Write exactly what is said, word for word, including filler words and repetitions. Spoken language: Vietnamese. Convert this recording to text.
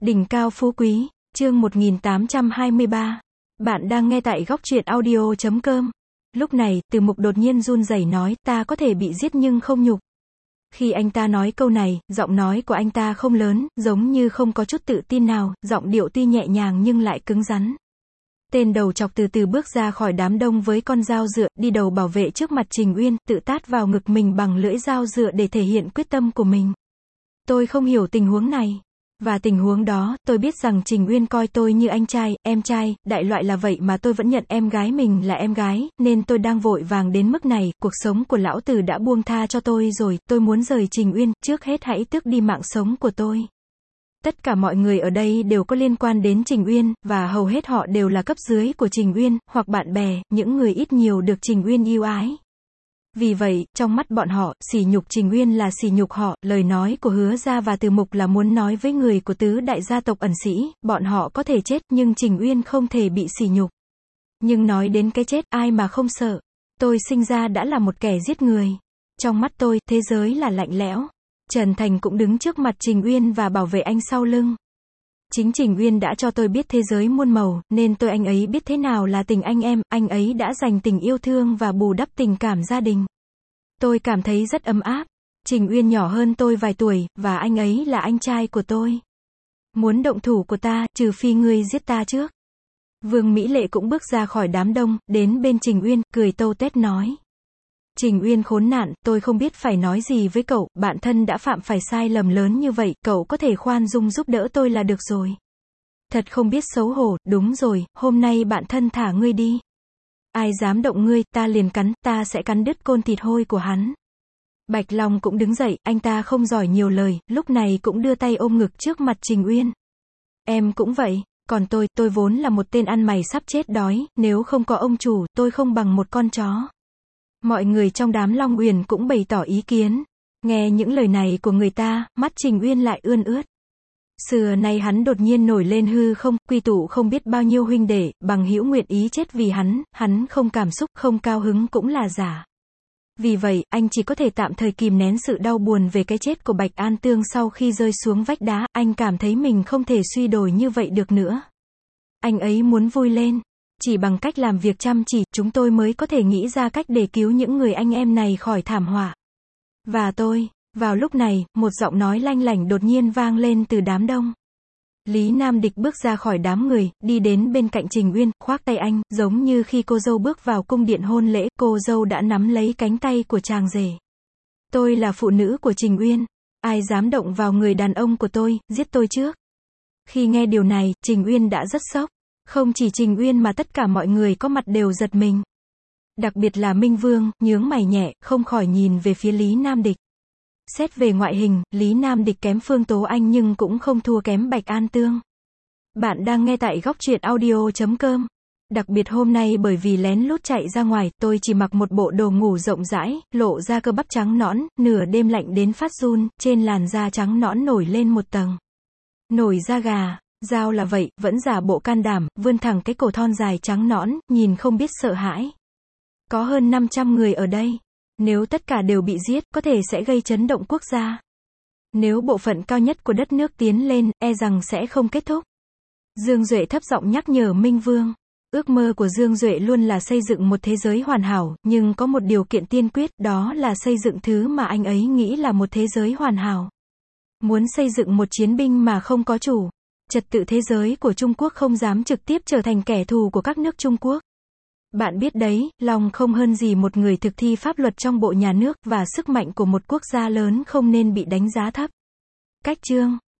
Đỉnh cao phú quý, chương một nghìn tám trăm hai mươi ba. Bạn đang nghe tại góc truyện audio chấm com. Lúc này, Từ Mục đột nhiên run rẩy nói, ta có thể bị giết nhưng không nhục. Khi anh ta nói câu này, giọng nói của anh ta không lớn, giống như không có chút tự tin nào, giọng điệu tuy nhẹ nhàng nhưng lại cứng rắn. Tên đầu chọc từ từ bước ra khỏi đám đông với con dao dựa, đi đầu bảo vệ trước mặt Trình Uyên, tự tát vào ngực mình bằng lưỡi dao dựa để thể hiện quyết tâm của mình. Tôi không hiểu tình huống này. Và tình huống đó, tôi biết rằng Trình Uyên coi tôi như anh trai, em trai, đại loại là vậy mà tôi vẫn nhận em gái mình là em gái, nên tôi đang vội vàng đến mức này, cuộc sống của lão tử đã buông tha cho tôi rồi, tôi muốn rời Trình Uyên, trước hết hãy tước đi mạng sống của tôi. Tất cả mọi người ở đây đều có liên quan đến Trình Uyên, và hầu hết họ đều là cấp dưới của Trình Uyên, hoặc bạn bè, những người ít nhiều được Trình Uyên yêu ái. Vì vậy, trong mắt bọn họ, sỉ nhục Trình Uyên là sỉ nhục họ, lời nói của Hứa Gia và Từ Mục là muốn nói với người của tứ đại gia tộc ẩn sĩ, bọn họ có thể chết, nhưng Trình Uyên không thể bị sỉ nhục. Nhưng nói đến cái chết, ai mà không sợ. Tôi sinh ra đã là một kẻ giết người. Trong mắt tôi, thế giới là lạnh lẽo. Trần Thành cũng đứng trước mặt Trình Uyên và bảo vệ anh sau lưng. Chính Trình Uyên đã cho tôi biết thế giới muôn màu, nên tôi anh ấy biết thế nào là tình anh em, anh ấy đã dành tình yêu thương và bù đắp tình cảm gia đình. Tôi cảm thấy rất ấm áp. Trình Uyên nhỏ hơn tôi vài tuổi, và anh ấy là anh trai của tôi. Muốn động thủ của ta, trừ phi ngươi giết ta trước. Vương Mỹ Lệ cũng bước ra khỏi đám đông, đến bên Trình Uyên, cười tâu tét nói. Trình Uyên khốn nạn, tôi không biết phải nói gì với cậu, bạn thân đã phạm phải sai lầm lớn như vậy, cậu có thể khoan dung giúp đỡ tôi là được rồi. Thật không biết xấu hổ, đúng rồi, hôm nay bạn thân thả ngươi đi. Ai dám động ngươi, ta liền cắn, ta sẽ cắn đứt côn thịt hôi của hắn. Bạch Long cũng đứng dậy, anh ta không giỏi nhiều lời, lúc này cũng đưa tay ôm ngực trước mặt Trình Uyên. Em cũng vậy, còn tôi, tôi vốn là một tên ăn mày sắp chết đói, nếu không có ông chủ, tôi không bằng một con chó. Mọi người trong đám Long Uyển cũng bày tỏ ý kiến. Nghe những lời này của người ta, mắt Trình Uyên lại ươn ướt. Xưa nay hắn đột nhiên nổi lên hư không, quy tụ không biết bao nhiêu huynh đệ, bằng hữu nguyện ý chết vì hắn, hắn không cảm xúc, không cao hứng cũng là giả. Vì vậy, anh chỉ có thể tạm thời kìm nén sự đau buồn về cái chết của Bạch An Tương sau khi rơi xuống vách đá, anh cảm thấy mình không thể suy đồi như vậy được nữa. Anh ấy muốn vui lên. Chỉ bằng cách làm việc chăm chỉ, chúng tôi mới có thể nghĩ ra cách để cứu những người anh em này khỏi thảm họa. Và tôi, vào lúc này, một giọng nói lanh lảnh đột nhiên vang lên từ đám đông. Lý Nam Địch bước ra khỏi đám người, đi đến bên cạnh Trình Uyên, khoác tay anh, giống như khi cô dâu bước vào cung điện hôn lễ, cô dâu đã nắm lấy cánh tay của chàng rể. Tôi là phụ nữ của Trình Uyên. Ai dám động vào người đàn ông của tôi, giết tôi trước. Khi nghe điều này, Trình Uyên đã rất sốc. Không chỉ Trình Uyên mà tất cả mọi người có mặt đều giật mình. Đặc biệt là Minh Vương, nhướng mày nhẹ, không khỏi nhìn về phía Lý Nam Địch. Xét về ngoại hình, Lý Nam Địch kém Phương Tố Anh nhưng cũng không thua kém Bạch An Tương. Bạn đang nghe tại góc truyện audio chấm com. Đặc biệt hôm nay bởi vì lén lút chạy ra ngoài, tôi chỉ mặc một bộ đồ ngủ rộng rãi, lộ ra cơ bắp trắng nõn, nửa đêm lạnh đến phát run, trên làn da trắng nõn nổi lên một tầng. Nổi da gà. Dao là vậy, vẫn giả bộ can đảm, vươn thẳng cái cổ thon dài trắng nõn, nhìn không biết sợ hãi. Có hơn năm trăm người ở đây. Nếu tất cả đều bị giết, có thể sẽ gây chấn động quốc gia. Nếu bộ phận cao nhất của đất nước tiến lên, e rằng sẽ không kết thúc. Dương Duệ thấp giọng nhắc nhở Minh Vương. Ước mơ của Dương Duệ luôn là xây dựng một thế giới hoàn hảo, nhưng có một điều kiện tiên quyết, đó là xây dựng thứ mà anh ấy nghĩ là một thế giới hoàn hảo. Muốn xây dựng một chiến binh mà không có chủ. Trật tự thế giới của Trung Quốc không dám trực tiếp trở thành kẻ thù của các nước Trung Quốc. Bạn biết đấy, lòng không hơn gì một người thực thi pháp luật trong bộ nhà nước, và sức mạnh của một quốc gia lớn không nên bị đánh giá thấp. Cách chương